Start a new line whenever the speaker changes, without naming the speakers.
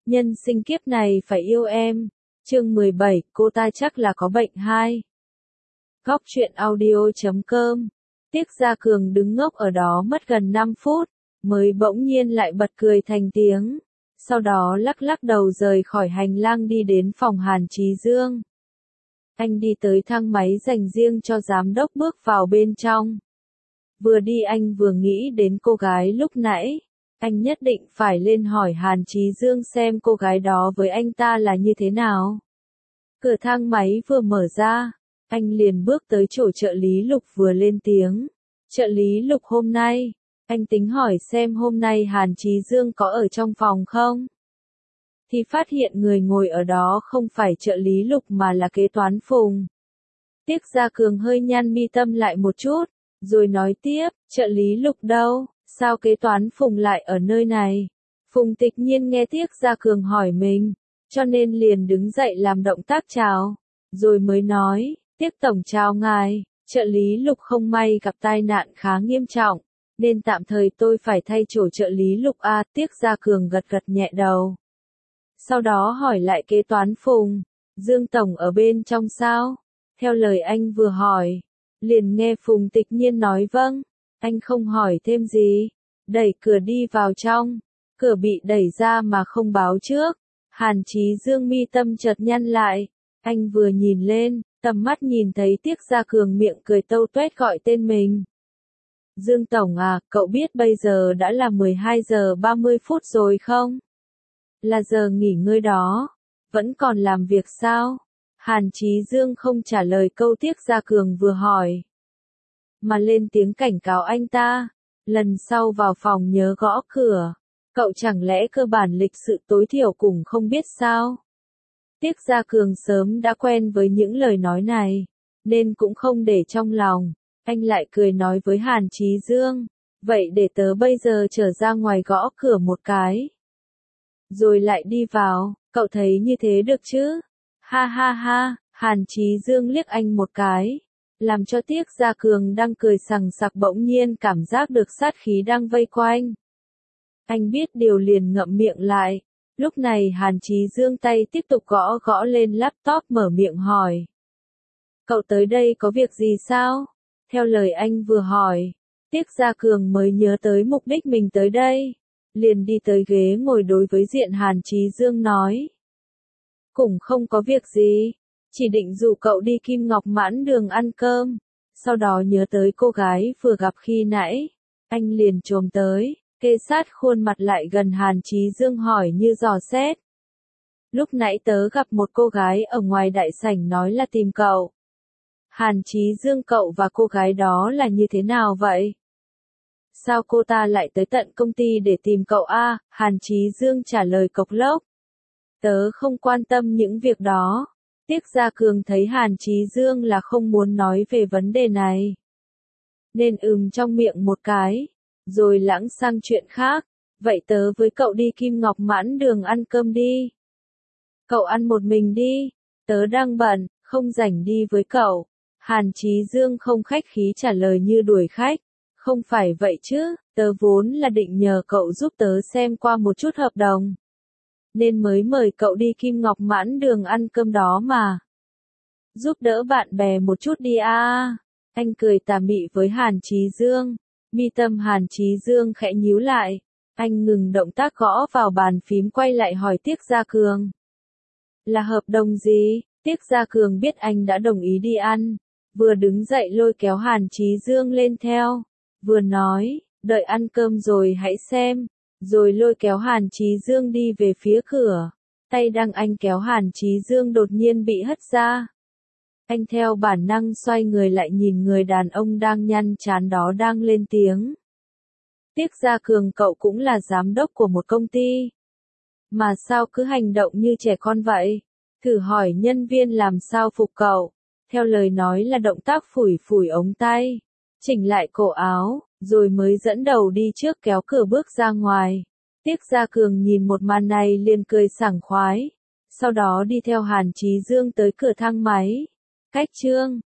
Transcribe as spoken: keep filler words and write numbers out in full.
Nhân sinh kiếp này phải yêu em. Chương mười bảy, cô ta chắc là có bệnh hai. Góc truyện audio chấm com. Tiếc Gia Cường đứng ngốc ở đó mất gần năm phút, mới bỗng nhiên lại bật cười thành tiếng. Sau đó lắc lắc đầu rời khỏi hành lang đi đến phòng Hàn Chí Dương. Anh đi tới thang máy dành riêng cho giám đốc bước vào bên trong. Vừa đi anh vừa nghĩ đến cô gái lúc nãy. Anh nhất định phải lên hỏi Hàn Chí Dương xem cô gái đó với anh ta là như thế nào. Cửa thang máy vừa mở ra, anh liền bước tới chỗ trợ lý Lục vừa lên tiếng. Trợ lý Lục hôm nay, anh tính hỏi xem hôm nay Hàn Chí Dương có ở trong phòng không? Thì phát hiện người ngồi ở đó không phải trợ lý Lục mà là kế toán Phùng. Tiếc Gia Cường hơi nhăn mi tâm lại một chút, rồi nói tiếp, trợ lý Lục đâu, sao kế toán Phùng lại ở nơi này? Phùng Tịch Nhiên nghe Tiếc Gia Cường hỏi mình, cho nên liền đứng dậy làm động tác chào, rồi mới nói, Tiếc Tổng chào ngài, trợ lý Lục không may gặp tai nạn khá nghiêm trọng, nên tạm thời tôi phải thay chỗ trợ lý Lục a. Tiếc Gia Cường gật gật nhẹ đầu. Sau đó hỏi lại kế toán Phùng, Dương Tổng ở bên trong sao? Theo lời anh vừa hỏi, liền nghe Phùng Tịch Nhiên nói vâng, anh không hỏi thêm gì, đẩy cửa đi vào trong, cửa bị đẩy ra mà không báo trước. Hàn Chí Dương mi tâm chợt nhăn lại, anh vừa nhìn lên, tầm mắt nhìn thấy Tiếc Gia Cường miệng cười tâu tuét gọi tên mình. Dương Tổng à, cậu biết bây giờ đã là mười hai giờ ba mươi phút rồi không? Là giờ nghỉ ngơi đó, vẫn còn làm việc sao? Hàn Chí Dương không trả lời câu Tiếc Gia Cường vừa hỏi, mà lên tiếng cảnh cáo anh ta, lần sau vào phòng nhớ gõ cửa, cậu chẳng lẽ cơ bản lịch sự tối thiểu cũng không biết sao? Tiếc Gia Cường sớm đã quen với những lời nói này, nên cũng không để trong lòng, anh lại cười nói với Hàn Chí Dương, vậy để tớ bây giờ trở ra ngoài gõ cửa một cái, rồi lại đi vào, cậu thấy như thế được chứ? Ha ha ha, Hàn Chí Dương liếc anh một cái, làm cho Tiếc Gia Cường đang cười sằng sặc bỗng nhiên cảm giác được sát khí đang vây quanh. Anh biết điều liền ngậm miệng lại, lúc này Hàn Chí Dương tay tiếp tục gõ gõ lên laptop mở miệng hỏi. Cậu tới đây có việc gì sao? Theo lời anh vừa hỏi, Tiếc Gia Cường mới nhớ tới mục đích mình tới đây, liền đi tới ghế ngồi đối với diện Hàn Chí Dương nói. Cũng không có việc gì, chỉ định rủ cậu đi Kim Ngọc Mãn Đường ăn cơm, sau đó nhớ tới cô gái vừa gặp khi nãy, anh liền chồm tới, kê sát khuôn mặt lại gần Hàn Chí Dương hỏi như dò xét. Lúc nãy tớ gặp một cô gái ở ngoài đại sảnh nói là tìm cậu. Hàn Chí Dương, cậu và cô gái đó là như thế nào vậy? Sao cô ta lại tới tận công ty để tìm cậu a? Hàn Chí Dương trả lời cộc lốc. Tớ không quan tâm những việc đó. Tiếc Gia Cường thấy Hàn Chí Dương là không muốn nói về vấn đề này, nên ừm trong miệng một cái, rồi lãng sang chuyện khác. Vậy tớ với cậu đi Kim Ngọc Mãn Đường ăn cơm đi. Cậu ăn một mình đi, tớ đang bận, không rảnh đi với cậu. Hàn Chí Dương không khách khí trả lời như đuổi khách. Không phải vậy chứ, tớ vốn là định nhờ cậu giúp tớ xem qua một chút hợp đồng, nên mới mời cậu đi Kim Ngọc Mãn Đường ăn cơm đó mà. Giúp đỡ bạn bè một chút đi a. Anh cười tà mị với Hàn Chí Dương. Mi tâm Hàn Chí Dương khẽ nhíu lại. Anh ngừng động tác gõ vào bàn phím quay lại hỏi Tiếc Gia Cường. Là hợp đồng gì? Tiếc Gia Cường biết anh đã đồng ý đi ăn, vừa đứng dậy lôi kéo Hàn Chí Dương lên theo, vừa nói, đợi ăn cơm rồi hãy xem. Rồi lôi kéo Hàn Chí Dương đi về phía cửa. Tay đang anh kéo Hàn Chí Dương đột nhiên bị hất ra. Anh theo bản năng xoay người lại nhìn người đàn ông đang nhăn trán đó đang lên tiếng. Tiếc Gia Cường, cậu cũng là giám đốc của một công ty, mà sao cứ hành động như trẻ con vậy? Thử hỏi nhân viên làm sao phục cậu. Theo lời nói là động tác phủi phủi ống tay, chỉnh lại cổ áo, rồi mới dẫn đầu đi trước kéo cửa bước ra ngoài. Tiếc Gia Cường nhìn một màn này liền cười sảng khoái, sau đó đi theo Hàn Chí Dương tới cửa thang máy. Cách chương